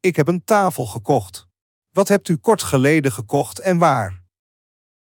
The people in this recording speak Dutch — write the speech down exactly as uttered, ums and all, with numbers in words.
Ik heb een tafel gekocht. Wat hebt u kort geleden gekocht en waar?